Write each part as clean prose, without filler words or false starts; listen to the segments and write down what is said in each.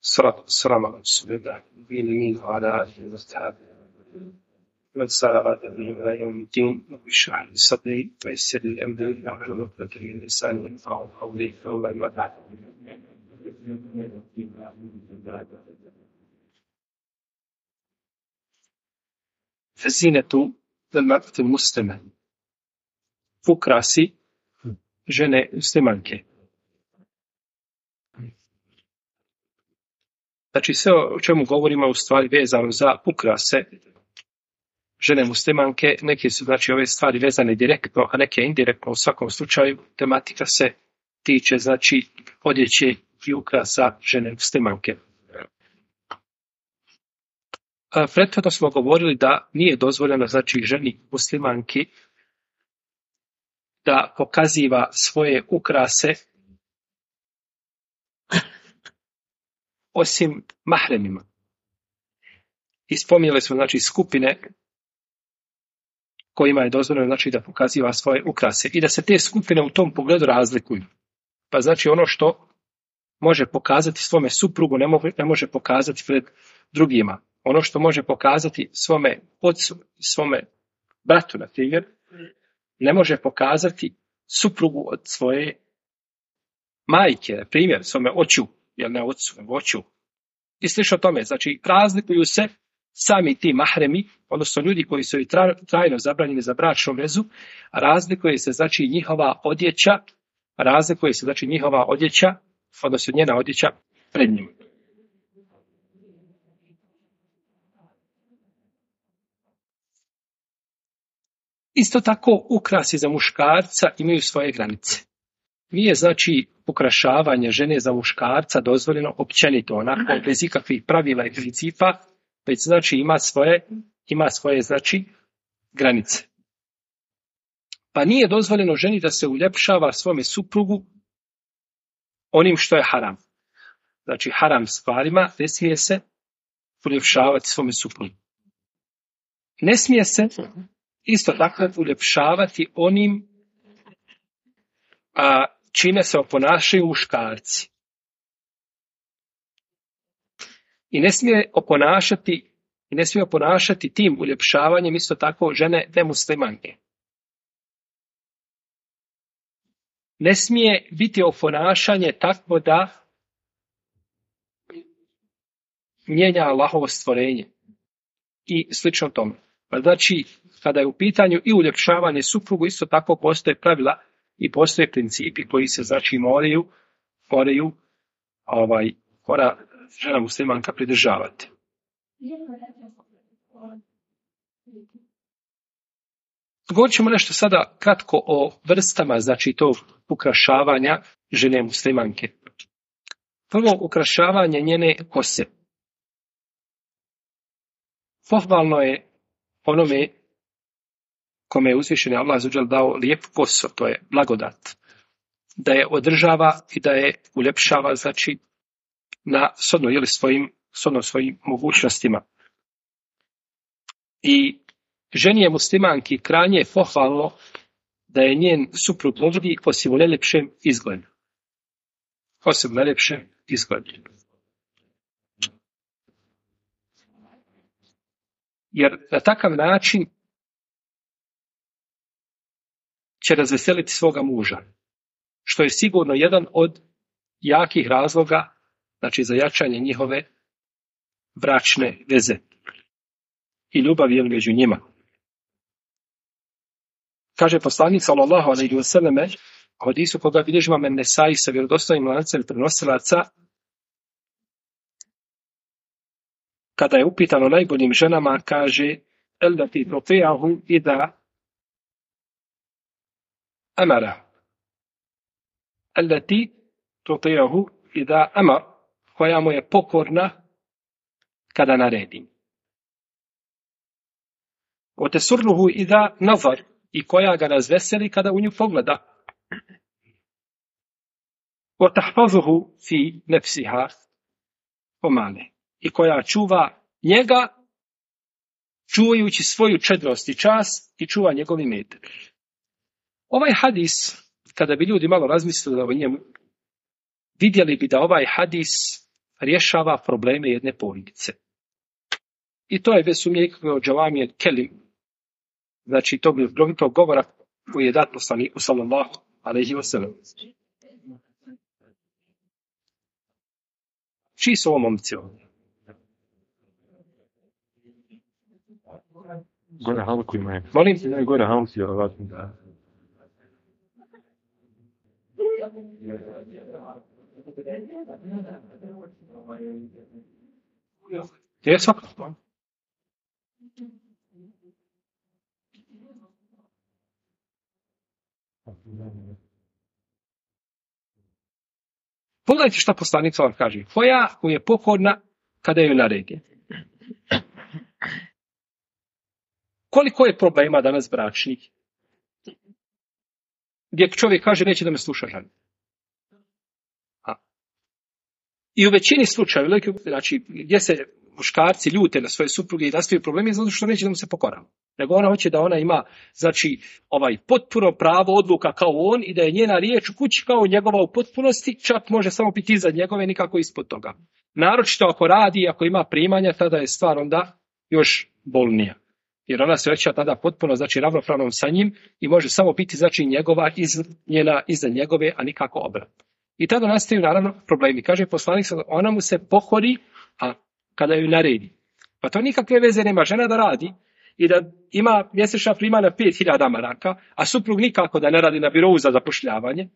الصلاة والسلام على رسول الله الأمين وعلى آله وأصحابه ومن سار على هديهم إلى يوم الدين. رب اشرح لي صدري ويسر لي أمري واحلل عقدة من لساني يفقهوا قولي. ثم بعد. فزينة المرأة المسلمة ukrasi žene muslimanke. Znači sve o čemu govorimo u stvari vezano za ukrase žene muslimanke, neke su znači ove stvari vezane direktno, a neke indirektno. U svakom slučaju tematika se tiče znači odjeće i ukrasa žene muslimanke. Prethodno smo govorili da nije dozvoljeno znači ženi muslimanki da pokaziva svoje ukrase osim mahremima. I spominjali smo znači skupine kojima je dozvoljeno znači da pokaziva svoje ukrase i da se te skupine u tom pogledu razlikuju. Pa znači ono što može pokazati svome suprugu ne može pokazati pred drugima. Ono što može pokazati svome ocu i svome bratu, na primjer, ne može pokazati suprugu od svoje majke, na primjer, svome oču, jer ne ocu, nego oču. I slično tome, znači razlikuju se sami ti mahremi, odnosno ljudi koji su trajno zabranjeni za bračnu vezu, razlikuje se znači njihova odjeća, odnosno njena odjeća pred njim. Isto tako ukrasi za muškarca imaju svoje granice. Nije znači ukrašavanje žene za muškarca dozvoljeno općenito, onako bez ikakvih pravila i principa, već znači ima svoje znači granice. Pa nije dozvoljeno ženi da se uljepšava svome suprugu onim što je haram. Znači haram stvarima ne smije se uljepšavati svome suprugu. Ne smije se isto tako uljepšavati onim čime se oponašaju muškarci. I ne smije oponašati tim uljepšavanjem isto tako žene nemuslimanke. Ne smije biti oponašanje takvo da mijenja Allahovo stvorenje i slično tome. Pa znači, kada je u pitanju i uljepšavanje suprugu, isto tako postoje pravila i postoje principi koji se znači mora žena muslimanka pridržavati. Govorit ćemo nešto sada kratko o vrstama znači tog ukrašavanja žene muslimanke. Prvo, ukrašavanje njene kose. Pohvalno je onome kome je uzvišeni Allah dželle dao lijepu kosu, to je blagodat, da je održava i da je uljepšava znači na shodno svojim mogućnostima. I ženi je muslimanki krajnje je pohvalno da je njen suprug vodi osim u najljepšem izgledu. Jer na takav način će razveseliti svoga muža, što je sigurno jedan od jakih razloga znači za jačanje njihove bračne veze i ljubavi među njima. Kaže poslanik sallallahu alejhi ve selleme u hadisu koga bilježi Imam Nesai sa vjerodostojnim lancem prenosilaca, kada je upitano najboljim ženama, kaže allati tuti'ahu idha amara. Allati tuti'ahu idha amara, koja mu je pokorna kada naredi. Wa tasurruhu idha nazar, i koja ga razveseli kada u nju pogleda. Wa tahfazuhu fi nafsiha wa mali, i koja čuva njega čuvajući svoju čedrost i čast i čuva njegov imetak. Ovaj hadis, kada bi ljudi malo razmislili o njemu, vidjeli bi da ovaj hadis rješava probleme jedne porodice. I to je bez sumnje od džavamije kelim. Znači, to bi tog govora koji je dat poslaniku sallallahu alejhi ve sellem. Čiji su ovo momci ovdje? Gore halku ima je. Molim? Ne, gore halku je vratno da. Je svakako. Pogledajte šta poslanik sallallahu kaže. Koja mu je pokorna kada ju naredi. Koliko je problema danas bračnih? Gdje čovjek kaže neće da me sluša žena. I u većini slučajeva, znači gdje se muškarci ljute na svoje supruge i nastaju problemi, zato što neće da mu se pokorava. Nego ona hoće da ona ima, znači, potpuno pravo odluka kao on i da je njena riječ u kući kao njegova u potpunosti, čak može samo biti iznad njegove, nikako ispod toga. Naročito ako radi, ako ima primanja, tada je stvar onda još bolnija. Jer ona se osjeća tada potpuno, znači, ravnopravnom sa njim i može samo biti, znači, njegova njena iznad njegove, a nikako obratno. I tada nastaju, naravno, problemi. Kaže poslanik, ona mu se pokori, a kada ju naredi. Pa to nikakve veze nema žena da radi i da ima mjesečna primanja 5000 maraka, a suprug nikako da ne radi na birou za zapošljavanje.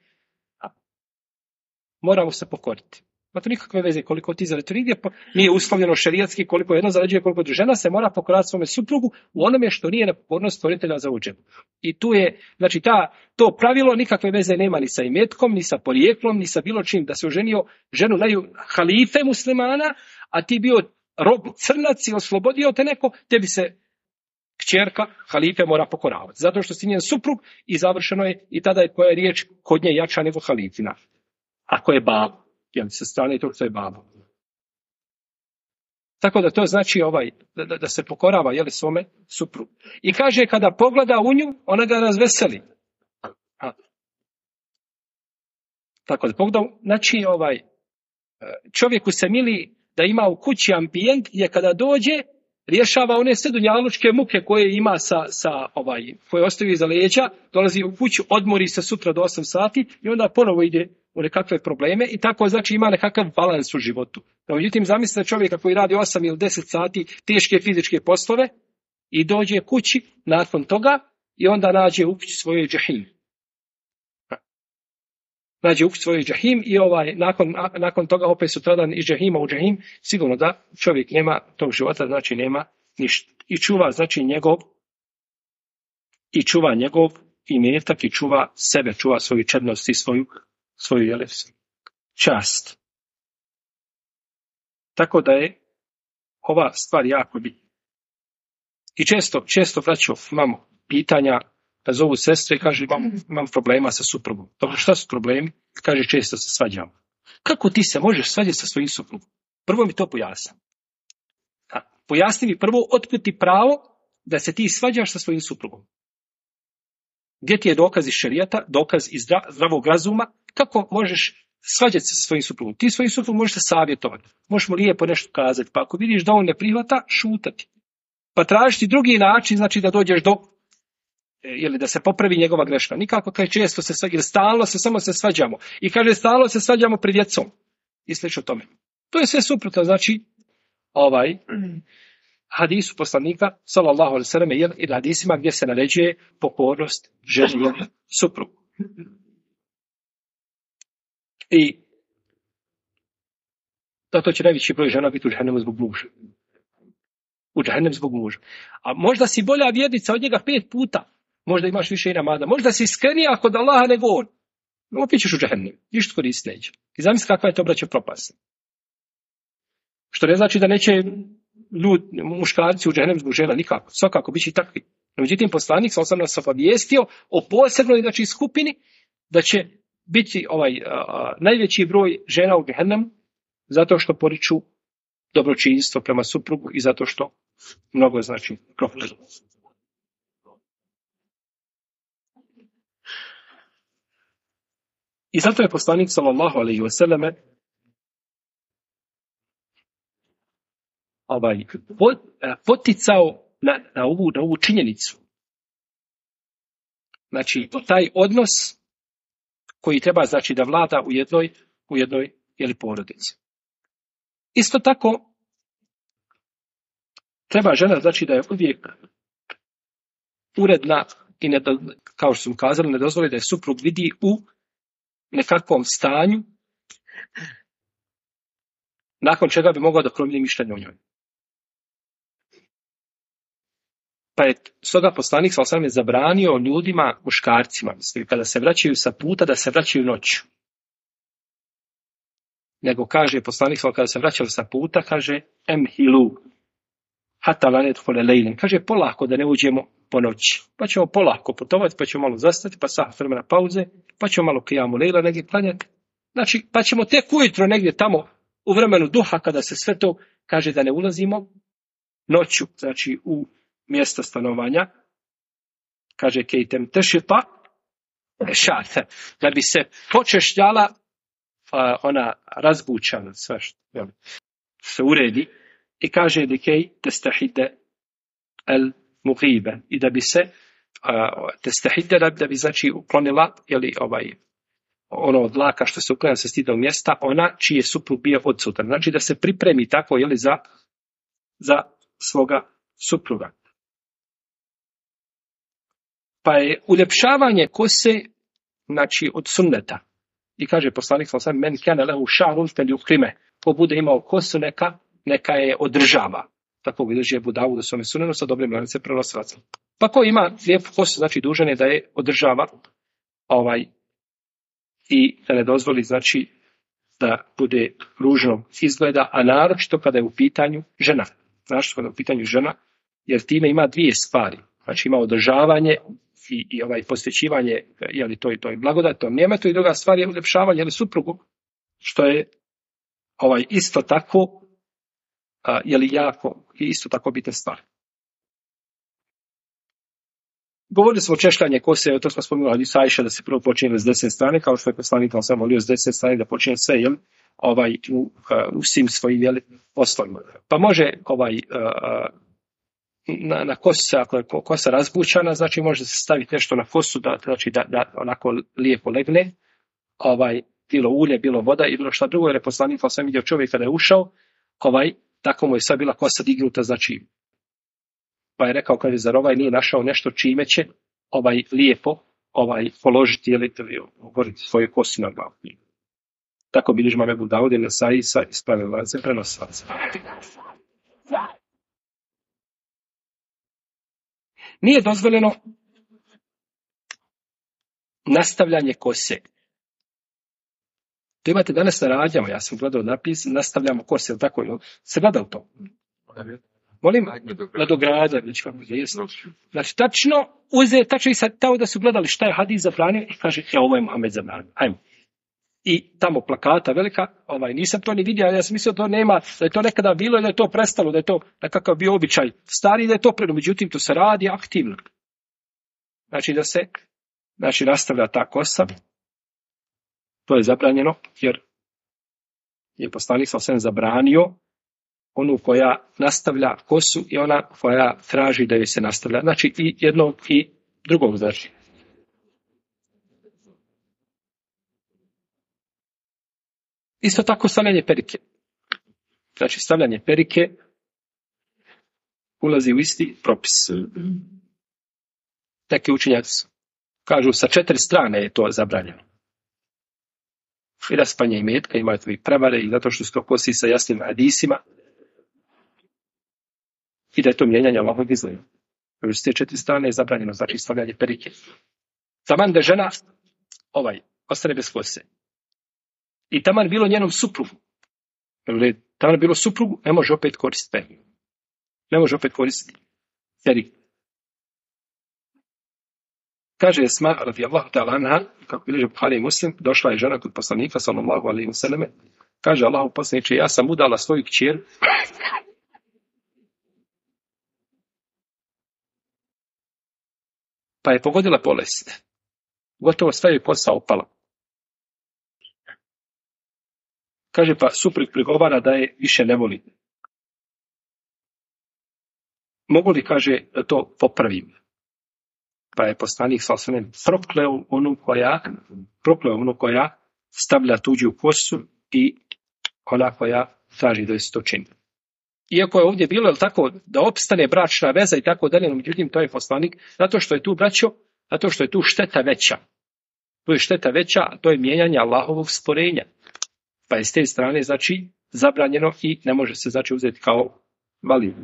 Mora mu se pokoriti. Pa to nikakve veze koliko ti zarađuje. To nigdje nije uslovljeno šerijatski koliko jedno zarađuje, koliko žena se mora pokorati svome suprugu u onome što nije nepokornost stvoritelja za uđeb. I tu je, znači to pravilo nikakve veze nema ni sa imetkom, ni sa porijeklom, ni sa bilo čim. Da se oženio ženu halife muslimana, a ti bio rob crnac i oslobodio te neko, tebi se kćerka halife mora pokoravati. Zato što si njen suprug i završeno je i tada je tvoja riječ kod nje jača nego halifina. Ako je babo, jel sa strane tog što je babo. Tako da to znači da se pokorava svome suprugu. I kaže kada pogleda u nju, ona ga razveseli. Tako da pogleda, znači čovjeku se mili da ima u kući ambijent gdje kada dođe rješava one sve dunjalučke muke koje ima koje ostavi iza leđa, dolazi u kuću, odmori se sutra do 8 sati i onda ponovo ide u nekakve probleme i tako znači ima nekakav balans u životu. Međutim, zamislite čovjeka koji radi 8 ili 10 sati teške fizičke poslove i dođe kući nakon toga i onda nađe u kući svoj džahim. Nađe u kući svoj džahim i nakon toga opet sutradan iz džahima u džahim, sigurno da čovjek nema tog života, znači nema ništa. I čuva znači njegov imetak i čuva sebe, čuva svoju čednost i svoju čast. Tako da je ova stvar jako bitna. I često vraću, imamo pitanja, da zovu sestre i kaže imam problema sa suprugom. Dobro, šta su problemi? Kaže često se svađamo. Kako ti se možeš svađati sa svojim suprugom? Prvo mi to pojasni. Pojasni mi prvo otkud ti pravo da se ti svađaš sa svojim suprugom. Gdje ti je dokaz iz šerijata, dokaz iz zdravog razuma, kako možeš svađati se sa svojim suprugom? Ti svojim suprugom možeš se savjetovati, možeš mu lijepo nešto kazati, pa ako vidiš da on ne prihvata, šutati. Pa tražiti drugi način, znači da dođeš ili da se popravi njegova greška. Nikako kaže često se svađamo, ili stalno samo se svađamo. I kaže stalno se svađamo pred djecom. I slično tome. To je sve suprotno, znači hadisu poslanika sallallahu alejhi ve selleme i hadisima gdje se naređuje pokornost ženi suprugu. I to će najveći broj žena biti u džehennemu zbog muža. U džehennem zbog muža. A možda si bolja vjernica od njega 5 puta. Možda imaš više i namada. Možda si iskrenija kod Allaha nego on. Opet ćeš u džehennem. Ništa koristiti neće. I zamisli kakva je to braćo propast. Što ne znači da neće muškarci u džehennem zbog žena nikako. Svakako bit će i takvi. Međutim, poslanik sam nas obavijestio o posebnoj skupini da će biti najveći broj žena u džehennemu zato što poriču dobročinstvo prema suprugu i zato što mnogo znači prokladu. I zato je poslanik sallallahu alejhi ve selleme poticao na ovu činjenicu. Znači, taj odnos koji treba, znači, da vlada u jednoj porodici. Isto tako, treba žena, znači, da je uvijek uredna i, kao što smo kazali, ne dozvoli da je suprug vidi u nekakvom stanju nakon čega bi mogao da promijeni mišljenje o njoj. Pa je stoga poslanik sallallahu alejhi ve sellem zabranio ljudima, muškarcima, mislim, kada se vraćaju sa puta, da se vraćaju noću. Nego kaže poslanik sallallahu, kada se vraćali sa puta, kaže emhilu hatta la nedkhule lejlen. Kaže polako da ne uđemo po noći. Pa ćemo polako putovati, pa ćemo malo zastati, pa sat vremena pauze, pa ćemo malo kijamu lejla negdje klanjati. Znači, pa ćemo tek ujutro negdje tamo u vremenu duha, kada se sve to kaže da ne ulazimo noću, znači u mjesto stanovanja, kaže kejtem tešita šate, da bi se počešljala ona razbučana, sve što se uredi, i kaže dikej testahide el mugibe, i da bi se testahide, da bi znači uklonila, jeli ono od laka što se uklanja sa stidnog mjesta, ona čiji je suprug bio odsutan. Znači da se pripremi tako, jeli, za svoga supruga. Pa je uljepšavanje kose, znači, od sunneta. I kaže poslanik sallallahu alejhi ve sellem, men kana lahu ša'run falyukrime. Ko bude imao kosu, neka je održava. Tako bilježi Ebu Davud u svome sunenu sa dobrim lancem prenosilaca. Pa ko ima lijepu kosu, znači dužan je da je održava i da ne dozvoli, znači, da bude ružnog izgleda, a naročito kada je u pitanju žena. Naročito kada je u pitanju žena, jer time ima dvije stvari. Znači ima održavanje i posvećivanje, jeli, toj blagodati, tom nijemetu, i druga stvar je uljepšavanje, jeli, suprugu, što je isto tako, jeli, jako i isto tako bitna stvar. Govorili smo o češljanju kose, to smo spomenuli hadisu Ajše, da se prvo počinje s desne strane, kao što je poslanik sam volio s desne strane da počinje sve, jel, u svim svojim, jeli, poslovima. Pa može na kosu, ako je kosa razbučana, znači može se staviti nešto na kosu, da onako lijepo legne, bilo ulje, bilo voda i bilo šta drugo, jer je poslanik sam vidio čovjek kada je ušao, tako mu je sad bila kosa dignuta, znači, pa je rekao, kaže, zar nije našao nešto čime će lijepo položiti, ili govoriti svoje kosi na glavu. Tako bilježi imam Ebu Davud i Nesai sa ispravnim lancem prenosilaca. Nije dozvoljeno nastavljanje kose. To imate danas na rađama, ja sam gledao napis, nastavljamo kose, ili tako, se gleda u to? Molim, nadogradnja, znači tačno i sad tamo da su gledali šta je hadis zabranio i kaže, ovo je Muhammed zabranio, ajmo. I tamo plakata velika, nisam to ni vidio, ja sam mislio da nema, da je to nekada bilo i da je to prestalo, da je to nekakav bio običaj stari, da je to međutim to se radi aktivno. Znači da se, nastavlja ta kosa, to je zabranjeno, jer je poslanik sallallahu alejhi ve sellem zabranio onu koja nastavlja kosu i ona koja traži da joj se nastavlja. Znači i jednog i drugog, znači. Isto tako stavljanje perike. Znači stavljanje perike ulazi u isti propis. Neki učenjaci kažu sa 4 strane je to zabranjeno. I raspanje imetka, imaju to i prevare, i zato što se to kosi sa jasnim hadisima, i da je to mijenjanje Allahovog izgleda. S te 4 strane je zabranjeno, znači stavljanje perike. Taman da žena ostane bez kose. I taman bilo njenom suprugu. Taman bilo suprugu, ne može opet koristiti periku. Ne može opet koristiti periku. Kaže Esma radijallahu ta'ala anha, kako bilježi Buhari i Muslim, došla je žena kod poslanika sallallahu alejhi ve selleme, kaže Allahu poslaniče, ja sam udala svoju kćer, pa je pogodila bolest. Gotovo sve je kosa opala. Kaže, pa suprug prigovara da je više ne voli. mogu li, kaže, da to popravim? Pa je poslanik sallallahu prokleo onu koja stavlja tuđu kosu i ona koja traži da se to čini. Iako je ovdje bilo tako da opstane bračna veza i tako dalje, međutim to je poslanik zato što je tu zato što je tu šteta veća. Tu je šteta veća, a to je mijenjanje Allahovog stvorenja. Pa je s te strane znači zabranjeno i ne može se znači uzeti kao validno.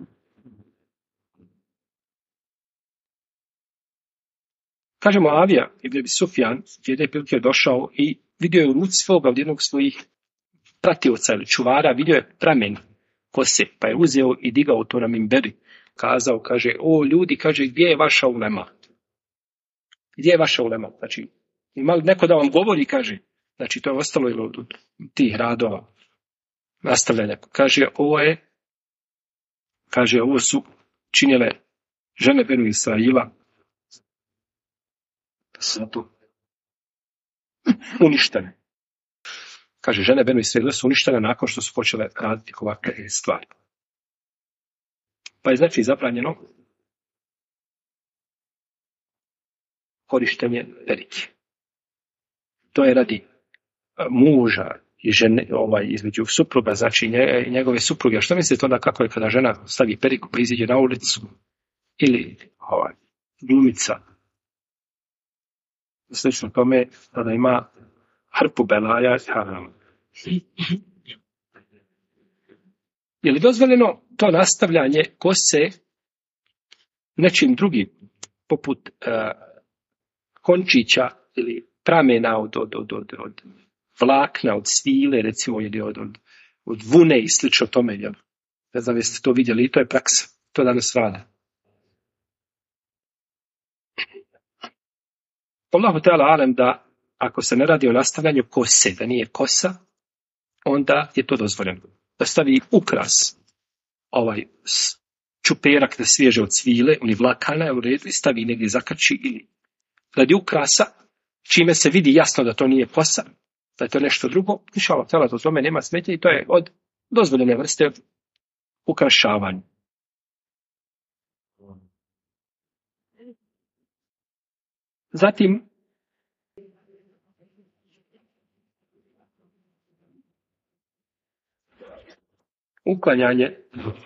Kažemo Avija ibn Abi Sufjan jedne prilike je došao i vidio je u ruci svoga od jednog svojih pratioca ili čuvara, vidio je pramen kose, pa je uzeo i digao to na minberi. Kazao, kaže, o ljudi, kaže, gdje je vaša ulema? Gdje je vaša ulema? Znači, ima li neko da vam govori, kaže, znači to je ostalo ili od tih radova. Nastavlja neko. Kaže, ovo su činjele žene Benu Israila, su tu uništene. Kaže, žene Benu Israila su uništene nakon što su počele raditi ovakve stvari. Pa je znači zabranjeno korištenje perike. To je radi muža i žene, između supruga, znači njegove supruge. Što mislite onda kako je kada žena stavi periku pa iziđe na ulicu ili glumica? Slično tome, tada ima hrpu belaja i harama. Je li dozvoljeno to nastavljanje kose nečim drugim, poput končića ili pramena od vlakna, od svile, recimo, ili od vune i slično tome? Jel? Ne znam jeste to vidjeli, i to je praksa. To danas rada. Allahu Teala alem da ako se ne radi o nastavljanju kose, da nije kosa, onda je to dozvoljeno. Da stavi ukras, čuperak da svježe od svile, oni vlakana u redu i stavi negdje zakači ili radi ukrasa, čime se vidi jasno da to nije kosa, da je to nešto drugo, inšallah Teala to tome nema smetnje i to je od dozvoljene vrste ukrašavanja. Zatim, uklanjanje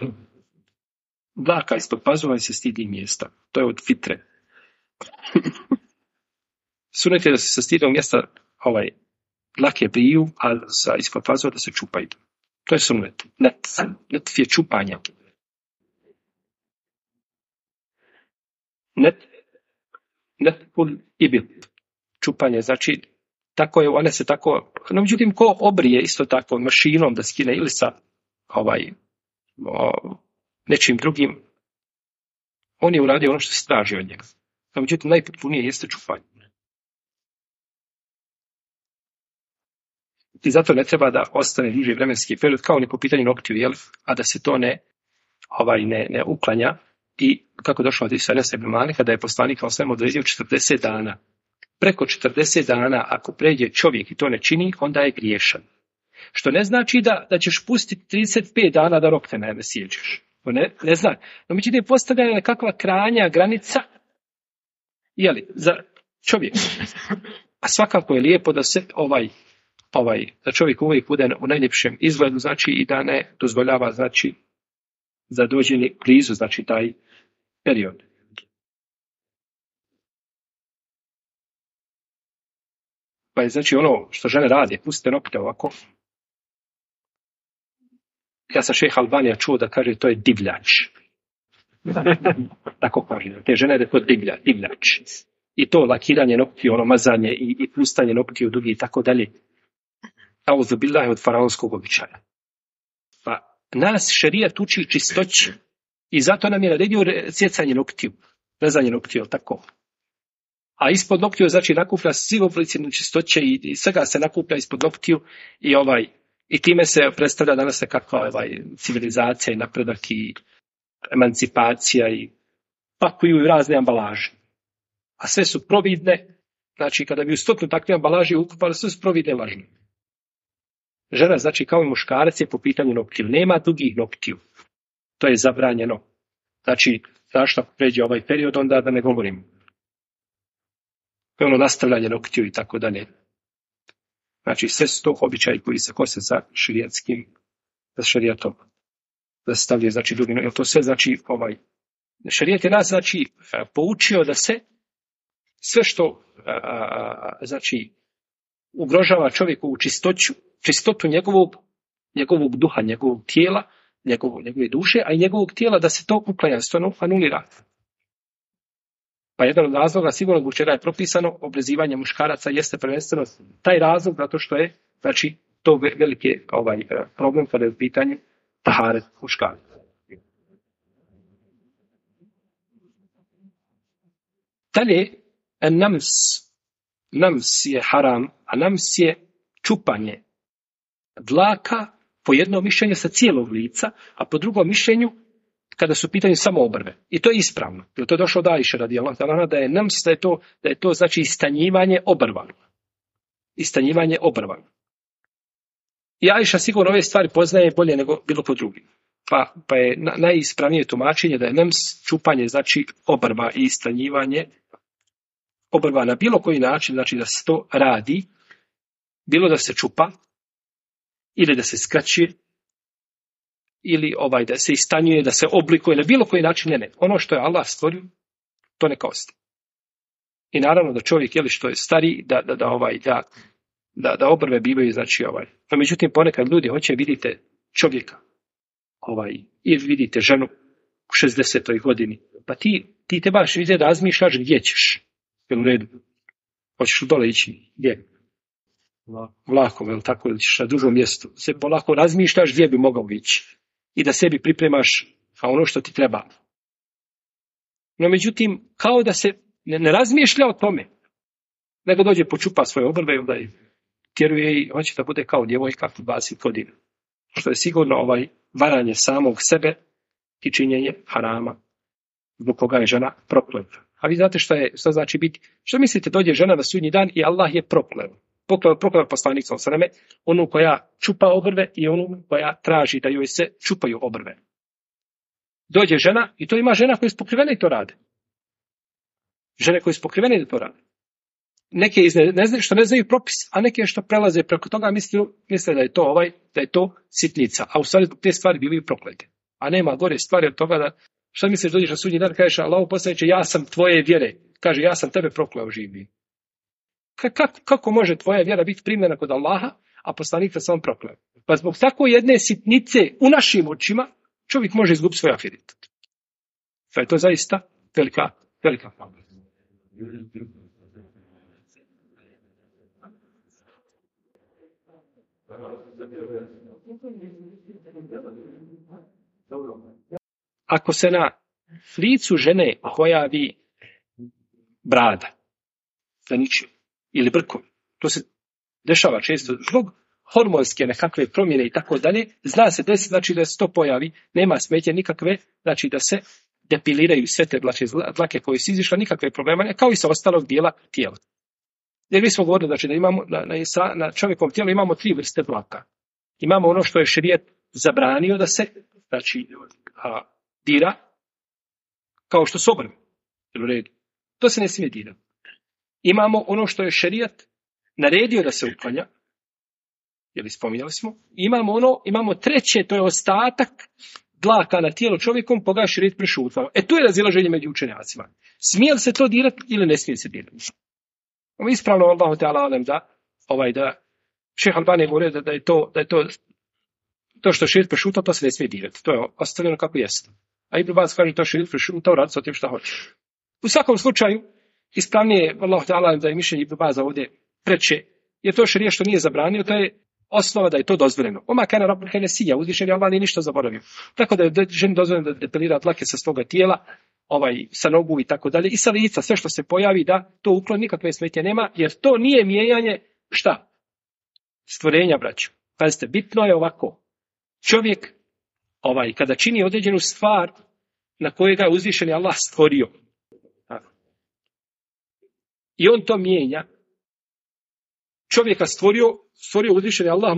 dlaka ispod pazuva i se stidi mjesta. To je od fitre. Sunet je da se sa stidom mjesta dlake briju, a ispod pazuva da se čupaju. To je sunet. Net je čupanja. Netpul ibil. Čupanje, znači, tako je, one se tako, no međutim, ko obrije isto tako mašinom da skine ili sa nečim drugim, on je uradio ono što se traži od njega. No međutim, najpotpunije jeste čupanje. I zato ne treba da ostane duži vremenski period, kao ni po pitanju noktiju, a da se to ne uklanja. I kako došlo od Isa ibn Malika, da je poslanik kao svem odredio 40 dana. Preko 40 dana, ako pređe čovjek i to ne čini, onda je griješan. Što ne znači da ćeš pustiti 35 dana da rok te ne sjeđeš. Ne zna. No međutim, postavljena je nekakva krajnja granica za čovjek. A svakako je lijepo da se da čovjek uvijek bude u najljepšem izgledu, znači i da ne dozvoljava, znači, za dođeni blizu, znači taj period. Pa je znači ono što žene rade, puste nokte ovako. Ja sam šejh Albanija čuo da kaže to je divljač. Tako kaže, te žene da je to divljač. I to lakiranje noktiju, ono mazanje i pustanje noktiju dugi i tako dalje. Auzu billahi od faraonskog običaja. Pa nas šerijat uči čistoći i zato nam je naredio sjecanje noktiju, rezanje noktiju, tako. A ispod noktiju znači nakuplja svi oblici čistoće i svega se nakuplja ispod noktiju i time se predstavlja danas nekakva civilizacija i napredak i emancipacija i pakuju razne ambalaže. A sve su providne, znači kada bi u 100 takve ambalaže ukupali, sve su providne lažne. Žena, znači kao i muškarac, je po pitanju noktiju. Nema dugih noktiju. To je zabranjeno. Znači, zašto pređe ovaj period, onda da ne govorim. Ono nastavljanje noktiju i tako dalje. Znači, sve su to običaji koji se kose sa šerijatom. Da se stavlja, znači, drugi. Jer to sve, znači, šerijat je nas, znači, poučio da se sve što, znači, ugrožava čovjekovu čistotu njegovog duha, njegovog tijela, njegove duše, a i njegovog tijela da se to uklanja, se to anulira. Pa jedan od razloga, sigurno zbog čega je propisano obrezivanje muškaraca, jeste prvenstveno taj razlog, zato što je, znači, to veliki problem kada je u pitanju taharet muškaraca. Dalje, nams je haram, a nams je čupanje dlaka po jednom mišljenju sa cijelog lica, a po drugom mišljenju kada su u pitanju samo obrve. I to je ispravno. Jer to je došlo od Ajše radijallahu ta'ala da je nams, da je to znači istanjivanje obrva. Istanjivanje obrva. I Ajša sigurno ove stvari poznaje bolje nego bilo po drugim. Pa je najispravnije tumačenje da je nams čupanje, znači obrva i istanjivanje obrva na bilo koji način, znači da se to radi, bilo da se čupa, ili da se skraćuje, ili da se istanjuje, da se oblikuje, na bilo koji način, ne. Ono što je Allah stvorio, to neka ostaje. I naravno da čovjek, što je stariji, da obrve bivaju, znači Pa međutim, ponekad ljudi hoće, vidite čovjeka, ili vidite ženu u 60. godini, pa ti te baš ide da razmišljaš gdje ćeš. Jel u redu? Hoćeš dole ići? Gdje? Vlakom, jel tako, ili ćeš na drugom mjestu. Se polako razmišljaš gdje bi mogao ići. I da sebi pripremaš ono što ti treba. No međutim, kao da se ne razmišlja o tome, nego dođe počupa svoje obrve i onda je tjeruje i hoće da bude kao djevojka 20 godina. Što je sigurno varanje samog sebe i činjenje harama, zbog koga je žena prokleta. A vi znate što znači biti? Što mislite, dođe žena na sudnji dan i Allah je prokleo? Prokleo poslanik sallallahu alejhi ve selleme, onu koja čupa obrve i onu koja traži da joj se čupaju obrve. Dođe žena i to ima žena koje su pokrivene i to rade. Žene koje su pokrivene i to rade. Neke ne znaju propis, a neke što prelaze preko toga misle da je to sitnica, a u stvari te stvari bivaju proklete. A nema gore stvari od toga da šta misliš, dođeš na sudnji dan, kažeš Allahu poslaniče, ja sam tvoje vjere. Kaže, ja sam tebe prokleo živi. Kako može tvoja vjera biti primljena kod Allaha, a poslanik te sam prokleo? Pa zbog tako jedne sitnice u našim očima čovjek može izgubiti svoj ahiret. Pa je to zaista velika problem. Ako se na licu žene pojavi brada, zaničio, ili brkovi, to se dešava često zbog hormonske nekakve promjene i tako dalje, zna se desiti, znači da se to pojavi, nema smetje nikakve, znači da se depiliraju sve te dlake koje su izišle, nikakve problema, kao i sa ostalog dijela tijela. Jer mi smo govorili, znači da imamo na čovjekovom tijelu imamo 3 vrste dlaka. Imamo ono što je šerijat zabranio da se, znači, dira, kao što su obrve. U redu. To se ne smije dirati. Imamo ono što je šerijat naredio da se uklanja, jer spominjali smo. Imamo treće, to je ostatak dlaka na tijelu čovjekom, koga je šerijat prešutao. Tu je razilaženje među učenjacima. Smije li se to dirati ili ne smije se dirati? Ispravno Allahu Teala alem da Šejh Albani govori da je to što šerijat prešutao, to se ne smije dirati. To je ostavljeno kako jeste. A Ibn Baz kaže to šerijat prešutao, radi se o tim šta hoće. U svakom slučaju, ispravnije je Allahu Teala da je mišljenje Ibn Baza ovdje preče, jer to šerijat što nije zabranio, to je osnova da je to dozvoljeno. Oma kana rabbuka nesija, uzvišeni Allah nije ništa zaboravio. Tako da je ženi dozvoljeno da depilira dlake sa svoga tijela, sa nogu i tako dalje, i sa lica, sve što se pojavi, da to ukloni, nikakve smetnje nema, jer to nije mijenjanje, šta? Stvorenja, braćo. Pazite, bitno je ovako. Čovjek, kada čini određenu stvar na kojega je uzvišeni Allah stvorio, i on to mijenja, čovjeka stvorio uzvišeni Allah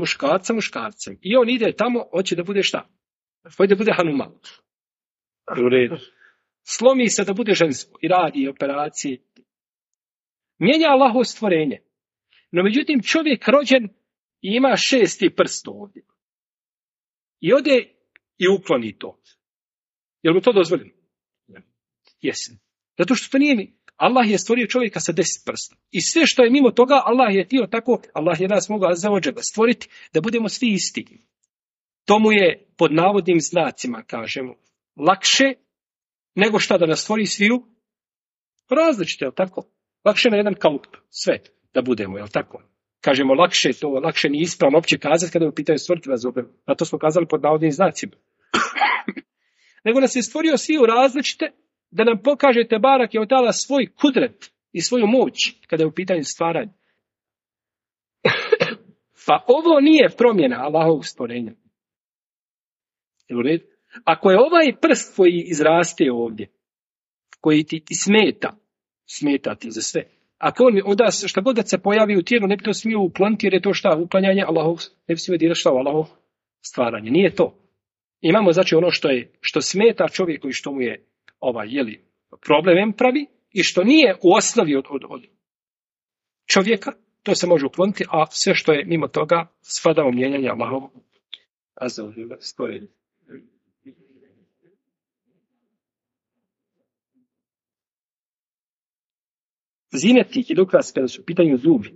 muškarcem. I on ide tamo, hoće da bude šta? Hoće da bude Hanuman. U redu. slomi se da bude žensko i radi operacije. Mijenja Allahovo stvorenje. No međutim čovjek rođen i ima 6. prst ovdje. I ode i ukloni to. Je li mu to dozvoljeno? Jesi. Zato što to nije mi. Allah je stvorio čovjeka sa 10 prsta. I sve što je mimo toga, Allah je htio tako, Allah je nas mogao stvoriti da budemo svi isti. To mu je pod navodnim znacima, kažemo, lakše nego šta da nas stvori sviju različite, je li tako? Lakše na jedan kalup, sve da budemo, je li tako? Kažemo lakše, to lakše nije ispravno opće kazati kada je u pitanju stvoriti vas zube. A to smo kazali pod navodnim znacima. Nego nas je stvorio sviju različite da nam pokaže Tebarak je odala svoj kudret i svoju moć kada je u pitanju stvaranja. Pa ovo nije promjena Allahovog stvorenja. Ako je ovaj prst koji izraste ovdje, koji ti smeta ti za sve, ako on onda šta god da se pojavi u tijelu, ne bi to smio ukloniti jer je to šta uklanjanje Allahov, ne bi smio dirati šta u Allahov stvaranje. Nije to. Imamo znači ono što smeta čovjeku i što mu je problemem pravi i što nije u osnovi od čovjeka, to se može ukloniti, a sve što je mimo toga spada u mijenjanje Allahovog stvorenja. Zineti i dokaz kada su u pitanju zubi.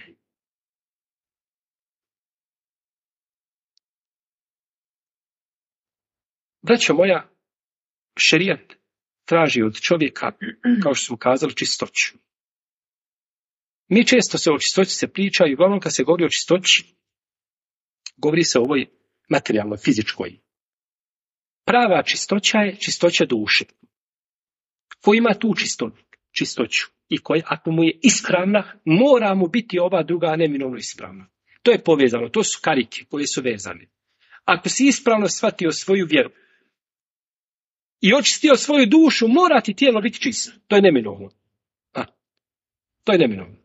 Braćo moja, šerijat traži od čovjeka, kao što smo kazali, čistoću. Mi često se o čistoći se priča i uglavnom kad se govori o čistoći, govori se o ovoj materijalnoj, fizičkoj. Prava čistoća je čistoća duše. Ko ima tu čistoću i koja, ako mu je ispravna, mora mu biti ova druga neminovno ispravna. To je povezano, to su karike koje su vezane. Ako si ispravno shvatio svoju vjeru i očistio svoju dušu, mora ti tijelo biti čisto. To je neminovno. To je neminovno.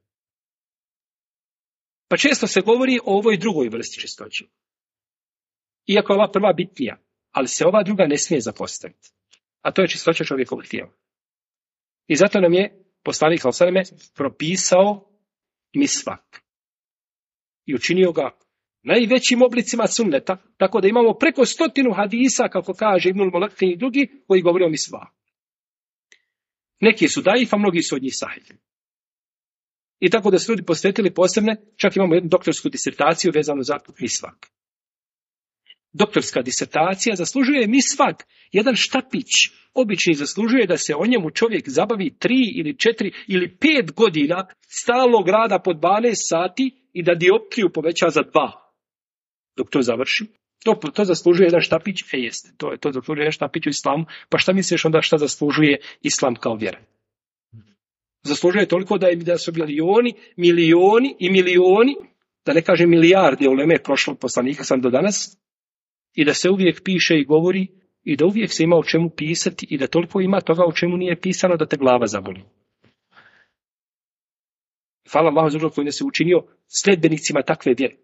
Pa često se govori o ovoj drugoj vrsti čistoće. Iako je ova prva bitnija, ali se ova druga ne smije zapostaviti. A to je čistoća čovjekovog tijela. I zato nam je poslanik sallallahu alejhi ve sellem propisao misvak. I učinio ga najvećim oblicima sunneta, tako da imamo preko 100 hadisa, kako kaže Ibnul Mulaqin i drugi, koji govore o misvaku. Neki su daif, a mnogi su od njih sahih. I tako da su ljudi posvetili posebne, čak imamo jednu doktorsku disertaciju vezanu za misvak. Doktorska disertacija zaslužuje misvak, jedan štapić, obični zaslužuje da se o njemu čovjek zabavi 3 ili 4 ili 5 godina stalnog rada po 12 sati i da dioptriju poveća za 2. Dok to završi, to zaslužuje jedan štapić, jeste, to zaslužuje jedan štapić u islamu, pa šta misliš onda šta zaslužuje islam kao vjera? Zaslužuje toliko da su milioni, da ne kažem milijarde uleme prošlog poslanika sam do danas, i da se uvijek piše i govori, i da uvijek se ima o čemu pisati, i da toliko ima toga o čemu nije pisano da te glava zaboli. Hvala Allahu za koji nas je učinio sljedbenicima takve vjere.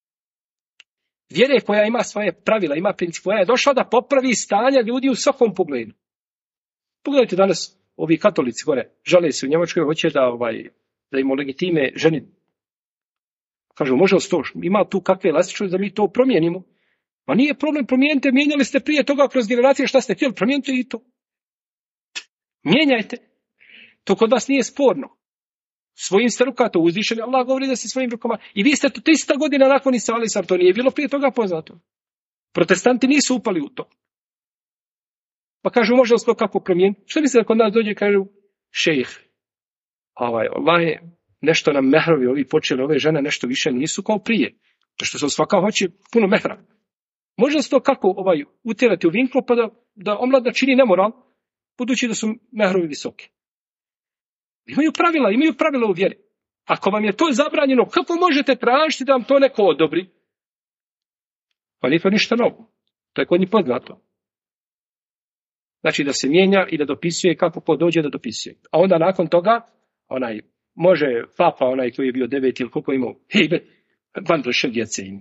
Vjere koja ima svoje pravila, ima princip, koja je došla da popravi stanja ljudi u svakom pogledu. Pogledajte danas, ovi katolici gore, žale se u Njemačkoj, hoće da im legitime ženi. Kažu, može li to, ima tu kakve elastičnosti da mi to promijenimo? Ma nije problem, promijenite, mijenjali ste prije toga kroz generacije, šta ste htjeli, promijenite i to. Mijenjajte. To kod vas nije sporno. Svojim ste rukato uzvišeni, Allah govori da se svojim rukama, i vi ste to 300 godina nakon Isa alejhi selam, to nije bilo prije toga poznato. Protestanti nisu upali u to. Pa kažu, može li to kako promijeniti? Što misle da kod nas dođe, kažu, šejh, Allah je nešto nam mehrovi, ovi počeli, ove žene nešto više nisu kao prije. Što se svaka hoće puno mehra. Može li to kako utjerati u vinklo, pa da omladna čini nemoral, budući da su mehrovi visoki. Imaju pravila u vjeri. Ako vam je to zabranjeno, kako možete tražiti da vam to neko odobri? Pa nije to ništa novo. To je kod njih poznato. Znači da se mijenja i da dopisuje kako ko dođe da dopisuje. A onda nakon toga, može papa, koji je bio 9 ili koliko imao, vandošel djece im.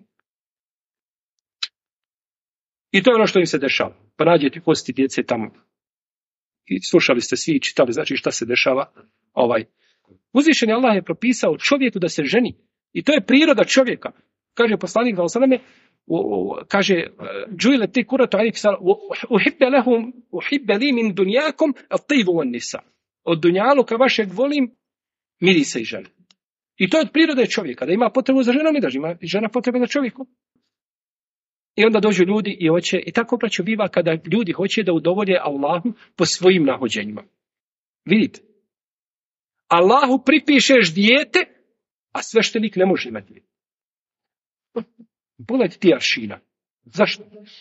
I to je ono što im se dešava. Pa nađete kosti djece tamo. i slušali ste svi i čitali, znači šta se dešava. Uzvišeni Allah je propisao čovjeku da se ženi. I to je priroda čovjeka. Kaže poslanik kaže džuile ti kuratu ajnik uhibbe li min dunjakom at-tibu wan nisa. Od dunjaluka vašeg volim mirisa i žene. I to je od prirode čovjeka, da ima potrebu za ženom i da ima žena potrebe za čovjekom. I onda dođu ljudi i hoće, i tako braćo biva kada ljudi hoće da udovolje Allahu po svojim nahođenjima. Vidite, Allahu pripišeš dijete, a sveštenik ne može imati. Pogledajte ti aršina. Zašto?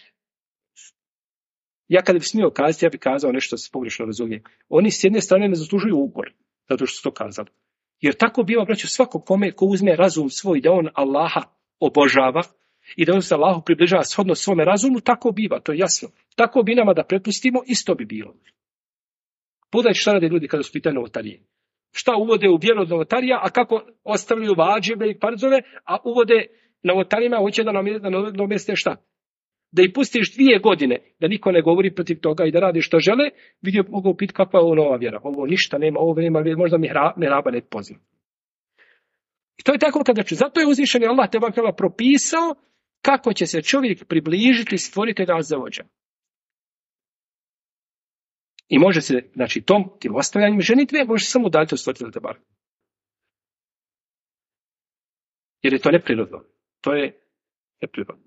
Ja kada bi smio kazati, ja bih kazao nešto se pogrešno razumije. Oni s jedne strane ne zaslužuju ukor, zato što su to kazali. Jer tako biva, braćo, svako kome ko uzme razum svoj da on Allaha obožava i da on se Allahu približava shodno svome razumu, tako biva, to je jasno. Tako bi nama da prepustimo, isto bi bilo. Pogledajte šta rade ljudi kada su pitanje novotarije. Šta uvode u vjeru od novotarija, a kako ostavljaju vađibe i farzove, a uvode novotarijima, hoće da namjeste šta? Da ih pustiš 2 godine, da niko ne govori protiv toga i da radi što žele, vidio mogu pitati kakva je ovo nova vjera. Ovo ništa nema, ovo nema, možda mi hraba ne poziva. I to je tako kada ću. Zato je uzvišeni Allah te bakala propisao kako će se čovjek približiti stvoritelja azzavodža. I može se, znači, tim ostavljanjem ženitve, može se samo udati od stvoritelja te bakala. Jer je to neprirodno. To je neprirodno.